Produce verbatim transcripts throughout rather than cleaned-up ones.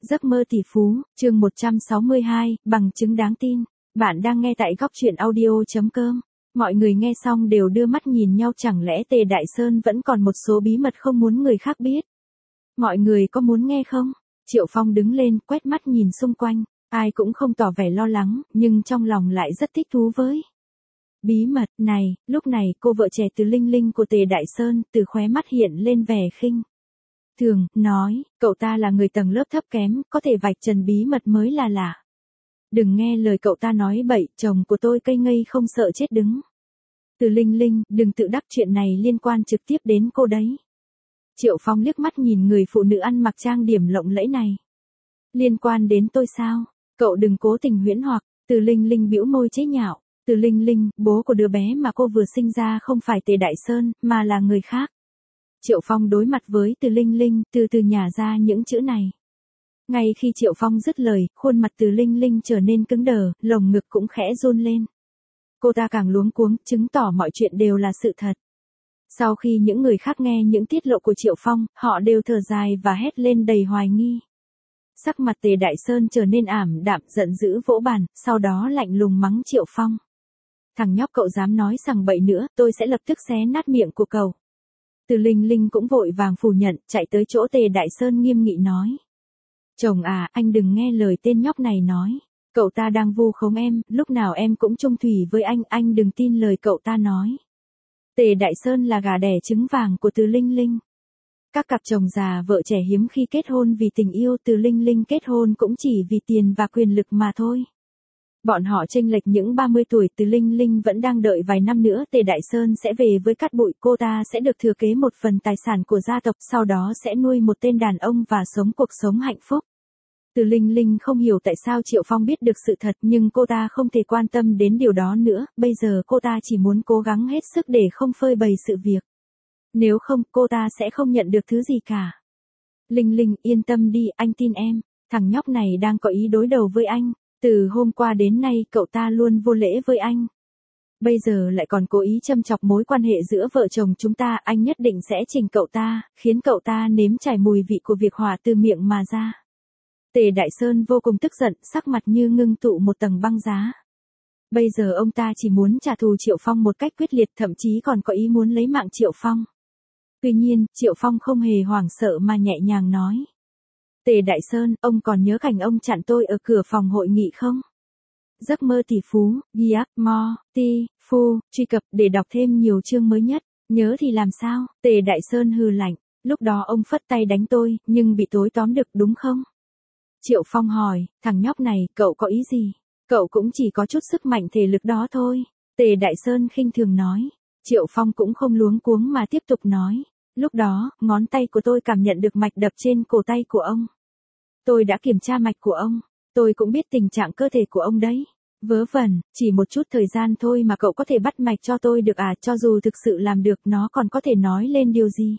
Giấc mơ tỷ phú, chương một trăm sáu mươi hai, bằng chứng đáng tin. Bạn đang nghe tại góc truyện audio.com. Mọi người nghe xong đều đưa mắt nhìn nhau, chẳng lẽ Tề Đại Sơn vẫn còn một số bí mật không muốn người khác biết? Mọi người có muốn nghe không? Triệu Phong đứng lên, quét mắt nhìn xung quanh, ai cũng không tỏ vẻ lo lắng, nhưng trong lòng lại rất thích thú với bí mật này. Lúc này, cô vợ trẻ Từ Linh Linh của Tề Đại Sơn, từ khóe mắt hiện lên vẻ khinh thường, nói, cậu ta là người tầng lớp thấp kém, có thể vạch trần bí mật mới là lạ. Đừng nghe lời cậu ta nói bậy, chồng của tôi cây ngây không sợ chết đứng. Từ Linh Linh, đừng tự đắc, chuyện này liên quan trực tiếp đến cô đấy. Triệu Phong liếc mắt nhìn người phụ nữ ăn mặc trang điểm lộng lẫy này. Liên quan đến tôi sao? Cậu đừng cố tình huyễn hoặc. Từ Linh Linh bĩu môi chế nhạo. Từ Linh Linh, bố của đứa bé mà cô vừa sinh ra không phải Tề Đại Sơn, mà là người khác. Triệu Phong đối mặt với Từ Linh Linh, từ từ nhả ra những chữ này. Ngay khi Triệu Phong dứt lời, khuôn mặt Từ Linh Linh trở nên cứng đờ, lồng ngực cũng khẽ run lên. Cô ta càng luống cuống, chứng tỏ mọi chuyện đều là sự thật. Sau khi những người khác nghe những tiết lộ của Triệu Phong, họ đều thở dài và hét lên đầy hoài nghi. Sắc mặt Tề Đại Sơn trở nên ảm đạm, giận dữ vỗ bàn, sau đó lạnh lùng mắng Triệu Phong. Thằng nhóc, cậu dám nói sằng bậy nữa, tôi sẽ lập tức xé nát miệng của cậu. Từ Linh Linh cũng vội vàng phủ nhận, chạy tới chỗ Tề Đại Sơn nghiêm nghị nói. Chồng à, anh đừng nghe lời tên nhóc này nói. Cậu ta đang vu khống em, lúc nào em cũng chung thủy với anh, anh đừng tin lời cậu ta nói. Tề Đại Sơn là gà đẻ trứng vàng của Từ Linh Linh. Các cặp chồng già vợ trẻ hiếm khi kết hôn vì tình yêu, Từ Linh Linh kết hôn cũng chỉ vì tiền và quyền lực mà thôi. Bọn họ chênh lệch những ba mươi tuổi, Từ Linh Linh vẫn đang đợi vài năm nữa Tề Đại Sơn sẽ về với cát bụi, cô ta sẽ được thừa kế một phần tài sản của gia tộc, sau đó sẽ nuôi một tên đàn ông và sống cuộc sống hạnh phúc. Từ Linh Linh không hiểu tại sao Triệu Phong biết được sự thật, nhưng cô ta không thể quan tâm đến điều đó nữa, bây giờ cô ta chỉ muốn cố gắng hết sức để không phơi bày sự việc. Nếu không, cô ta sẽ không nhận được thứ gì cả. Linh Linh, yên tâm đi, anh tin em, thằng nhóc này đang có ý đối đầu với anh. Từ hôm qua đến nay cậu ta luôn vô lễ với anh. Bây giờ lại còn cố ý châm chọc mối quan hệ giữa vợ chồng chúng ta, anh nhất định sẽ chỉnh cậu ta, khiến cậu ta nếm trải mùi vị của việc hỏa từ miệng mà ra. Tề Đại Sơn vô cùng tức giận, sắc mặt như ngưng tụ một tầng băng giá. Bây giờ ông ta chỉ muốn trả thù Triệu Phong một cách quyết liệt, thậm chí còn có ý muốn lấy mạng Triệu Phong. Tuy nhiên, Triệu Phong không hề hoảng sợ mà nhẹ nhàng nói. Tề Đại Sơn, ông còn nhớ cảnh ông chặn tôi ở cửa phòng hội nghị không? Giấc mơ tỷ phú, Giac Mo, Ti, Phu, truy cập để đọc thêm nhiều chương mới nhất. Nhớ thì làm sao? Tề Đại Sơn hừ lạnh. Lúc đó ông phất tay đánh tôi, nhưng bị tối tóm được đúng không? Triệu Phong hỏi, thằng nhóc này, cậu có ý gì? Cậu cũng chỉ có chút sức mạnh thể lực đó thôi. Tề Đại Sơn khinh thường nói. Triệu Phong cũng không luống cuống mà tiếp tục nói. Lúc đó, ngón tay của tôi cảm nhận được mạch đập trên cổ tay của ông. Tôi đã kiểm tra mạch của ông. Tôi cũng biết tình trạng cơ thể của ông đấy. Vớ vẩn, chỉ một chút thời gian thôi mà cậu có thể bắt mạch cho tôi được à? Cho dù thực sự làm được, nó còn có thể nói lên điều gì?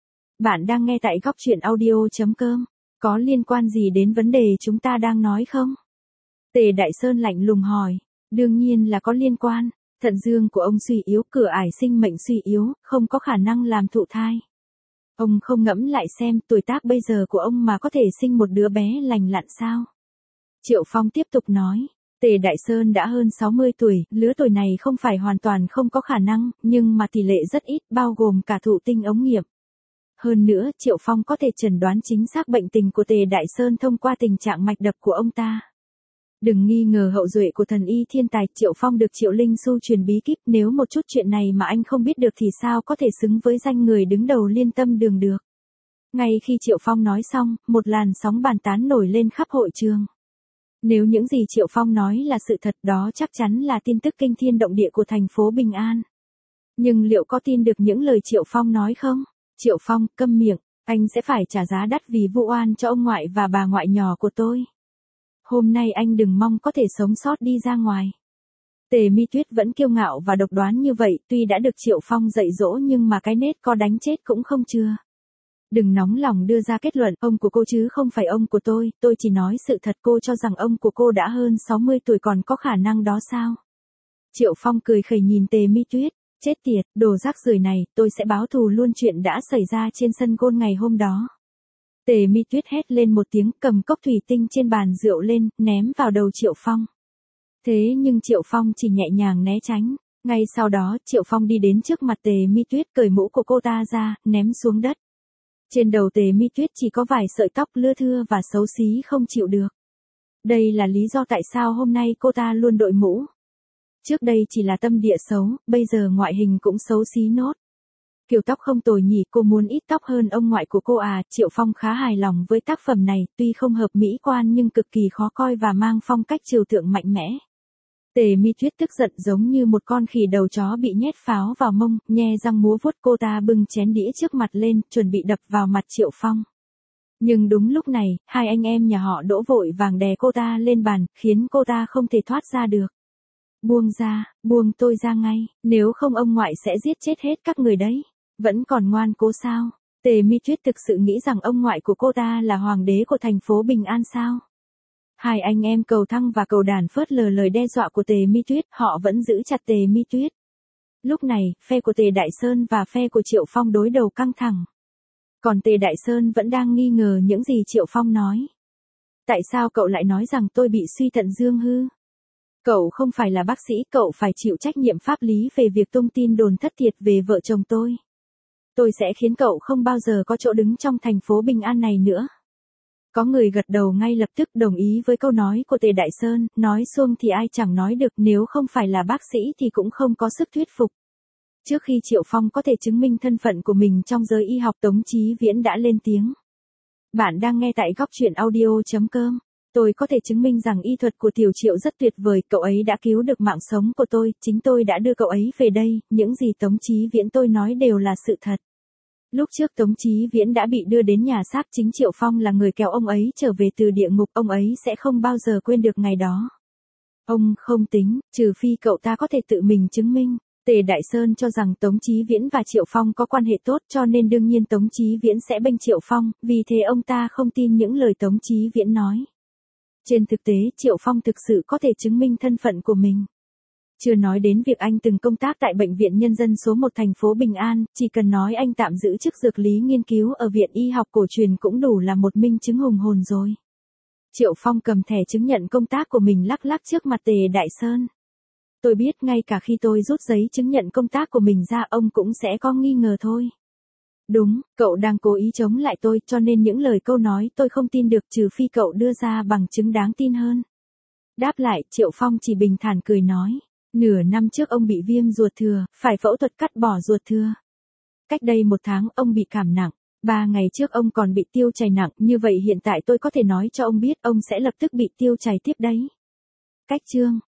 Bạn đang nghe tại góc truyện audio.com. Có liên quan gì đến vấn đề chúng ta đang nói không? Tề Đại Sơn lạnh lùng hỏi. Đương nhiên là có liên quan. Thận dương của ông suy yếu, cửa ải sinh mệnh suy yếu, không có khả năng làm thụ thai. Ông không ngẫm lại xem, tuổi tác bây giờ của ông mà có thể sinh một đứa bé lành lặn sao? Triệu Phong tiếp tục nói. Tề Đại Sơn đã hơn sáu mươi tuổi, lứa tuổi này không phải hoàn toàn không có khả năng, nhưng mà tỷ lệ rất ít, bao gồm cả thụ tinh ống nghiệm. Hơn nữa, Triệu Phong có thể chẩn đoán chính xác bệnh tình của Tề Đại Sơn thông qua tình trạng mạch đập của ông ta. Đừng nghi ngờ hậu duệ của thần y thiên tài, Triệu Phong được Triệu Linh Xu truyền bí kíp, nếu một chút chuyện này mà anh không biết được thì sao có thể xứng với danh người đứng đầu Liên Tâm Đường được. Ngay khi Triệu Phong nói xong, một làn sóng bàn tán nổi lên khắp hội trường. Nếu những gì Triệu Phong nói là sự thật, đó chắc chắn là tin tức kinh thiên động địa của thành phố Bình An. Nhưng liệu có tin được những lời Triệu Phong nói không? Triệu Phong, câm miệng, anh sẽ phải trả giá đắt vì vu oan cho ông ngoại và bà ngoại nhỏ của tôi. Hôm nay anh đừng mong có thể sống sót đi ra ngoài. Tề Mi Tuyết vẫn kiêu ngạo và độc đoán như vậy, tuy đã được Triệu Phong dạy dỗ nhưng mà cái nết có đánh chết cũng không chừa. Đừng nóng lòng đưa ra kết luận, ông của cô chứ không phải ông của tôi, tôi chỉ nói sự thật. Cô cho rằng ông của cô đã hơn sáu mươi tuổi còn có khả năng đó sao? Triệu Phong cười khẩy nhìn Tề Mi Tuyết. Chết tiệt, đồ rác rưởi này, tôi sẽ báo thù luôn chuyện đã xảy ra trên sân golf ngày hôm đó. Tề Mi Tuyết hét lên một tiếng, cầm cốc thủy tinh trên bàn rượu lên, ném vào đầu Triệu Phong. Thế nhưng Triệu Phong chỉ nhẹ nhàng né tránh. Ngay sau đó, Triệu Phong đi đến trước mặt Tề Mi Tuyết, cởi mũ của cô ta ra, ném xuống đất. Trên đầu Tề Mi Tuyết chỉ có vài sợi tóc lưa thưa và xấu xí không chịu được. Đây là lý do tại sao hôm nay cô ta luôn đội mũ. Trước đây chỉ là tâm địa xấu, bây giờ ngoại hình cũng xấu xí nốt. Kiểu tóc không tồi nhỉ, cô muốn ít tóc hơn ông ngoại của cô à. Triệu Phong khá hài lòng với tác phẩm này, tuy không hợp mỹ quan nhưng cực kỳ khó coi và mang phong cách trừu tượng mạnh mẽ. Tề Mi Tuyết tức giận giống như một con khỉ đầu chó bị nhét pháo vào mông, nhe răng múa vuốt. Cô ta bưng chén đĩa trước mặt lên, chuẩn bị đập vào mặt Triệu Phong. Nhưng đúng lúc này, hai anh em nhà họ Đỗ vội vàng đè cô ta lên bàn, khiến cô ta không thể thoát ra được. Buông ra, buông tôi ra ngay, nếu không ông ngoại sẽ giết chết hết các người đấy. Vẫn còn ngoan cố sao? Tề Mi Tuyết thực sự nghĩ rằng ông ngoại của cô ta là hoàng đế của thành phố Bình An sao? Hai anh em Cầu Thăng và Cầu Đàn phớt lờ lời đe dọa của Tề Mi Tuyết, họ vẫn giữ chặt Tề Mi Tuyết. Lúc này, phe của Tề Đại Sơn và phe của Triệu Phong đối đầu căng thẳng. Còn Tề Đại Sơn vẫn đang nghi ngờ những gì Triệu Phong nói. Tại sao cậu lại nói rằng tôi bị suy thận dương hư? Cậu không phải là bác sĩ, cậu phải chịu trách nhiệm pháp lý về việc tung tin đồn thất thiệt về vợ chồng tôi. Tôi sẽ khiến cậu không bao giờ có chỗ đứng trong thành phố Bình An này nữa. Có người gật đầu ngay lập tức đồng ý với câu nói của Tề Đại Sơn, nói xuông thì ai chẳng nói được, nếu không phải là bác sĩ thì cũng không có sức thuyết phục. Trước khi Triệu Phong có thể chứng minh thân phận của mình trong giới y học, Tống Chí Viễn đã lên tiếng. Bạn đang nghe tại góc truyện audio chấm com. Tôi có thể chứng minh rằng y thuật của Tiểu Triệu rất tuyệt vời, cậu ấy đã cứu được mạng sống của tôi, chính tôi đã đưa cậu ấy về đây, những gì Tống Chí Viễn tôi nói đều là sự thật. Lúc trước Tống Chí Viễn đã bị đưa đến nhà xác, chính Triệu Phong là người kéo ông ấy trở về từ địa ngục, ông ấy sẽ không bao giờ quên được ngày đó. Ông không tính, trừ phi cậu ta có thể tự mình chứng minh. Tề Đại Sơn cho rằng Tống Chí Viễn và Triệu Phong có quan hệ tốt, cho nên đương nhiên Tống Chí Viễn sẽ bênh Triệu Phong, vì thế ông ta không tin những lời Tống Chí Viễn nói. Trên thực tế, Triệu Phong thực sự có thể chứng minh thân phận của mình. Chưa nói đến việc anh từng công tác tại Bệnh viện Nhân dân số một thành phố Bình An, chỉ cần nói anh tạm giữ chức dược lý nghiên cứu ở Viện Y học cổ truyền cũng đủ là một minh chứng hùng hồn rồi. Triệu Phong cầm thẻ chứng nhận công tác của mình lắc lắc trước mặt Tề Đại Sơn. Tôi biết ngay cả khi tôi rút giấy chứng nhận công tác của mình ra, ông cũng sẽ có nghi ngờ thôi. Đúng, cậu đang cố ý chống lại tôi, cho nên những lời câu nói tôi không tin được, trừ phi cậu đưa ra bằng chứng đáng tin hơn. Đáp lại, Triệu Phong chỉ bình thản cười nói. Nửa năm trước ông bị viêm ruột thừa, phải phẫu thuật cắt bỏ ruột thừa. Cách đây một tháng ông bị cảm nặng, ba ngày trước ông còn bị tiêu chảy nặng, như vậy hiện tại tôi có thể nói cho ông biết ông sẽ lập tức bị tiêu chảy tiếp đấy. Cách chương,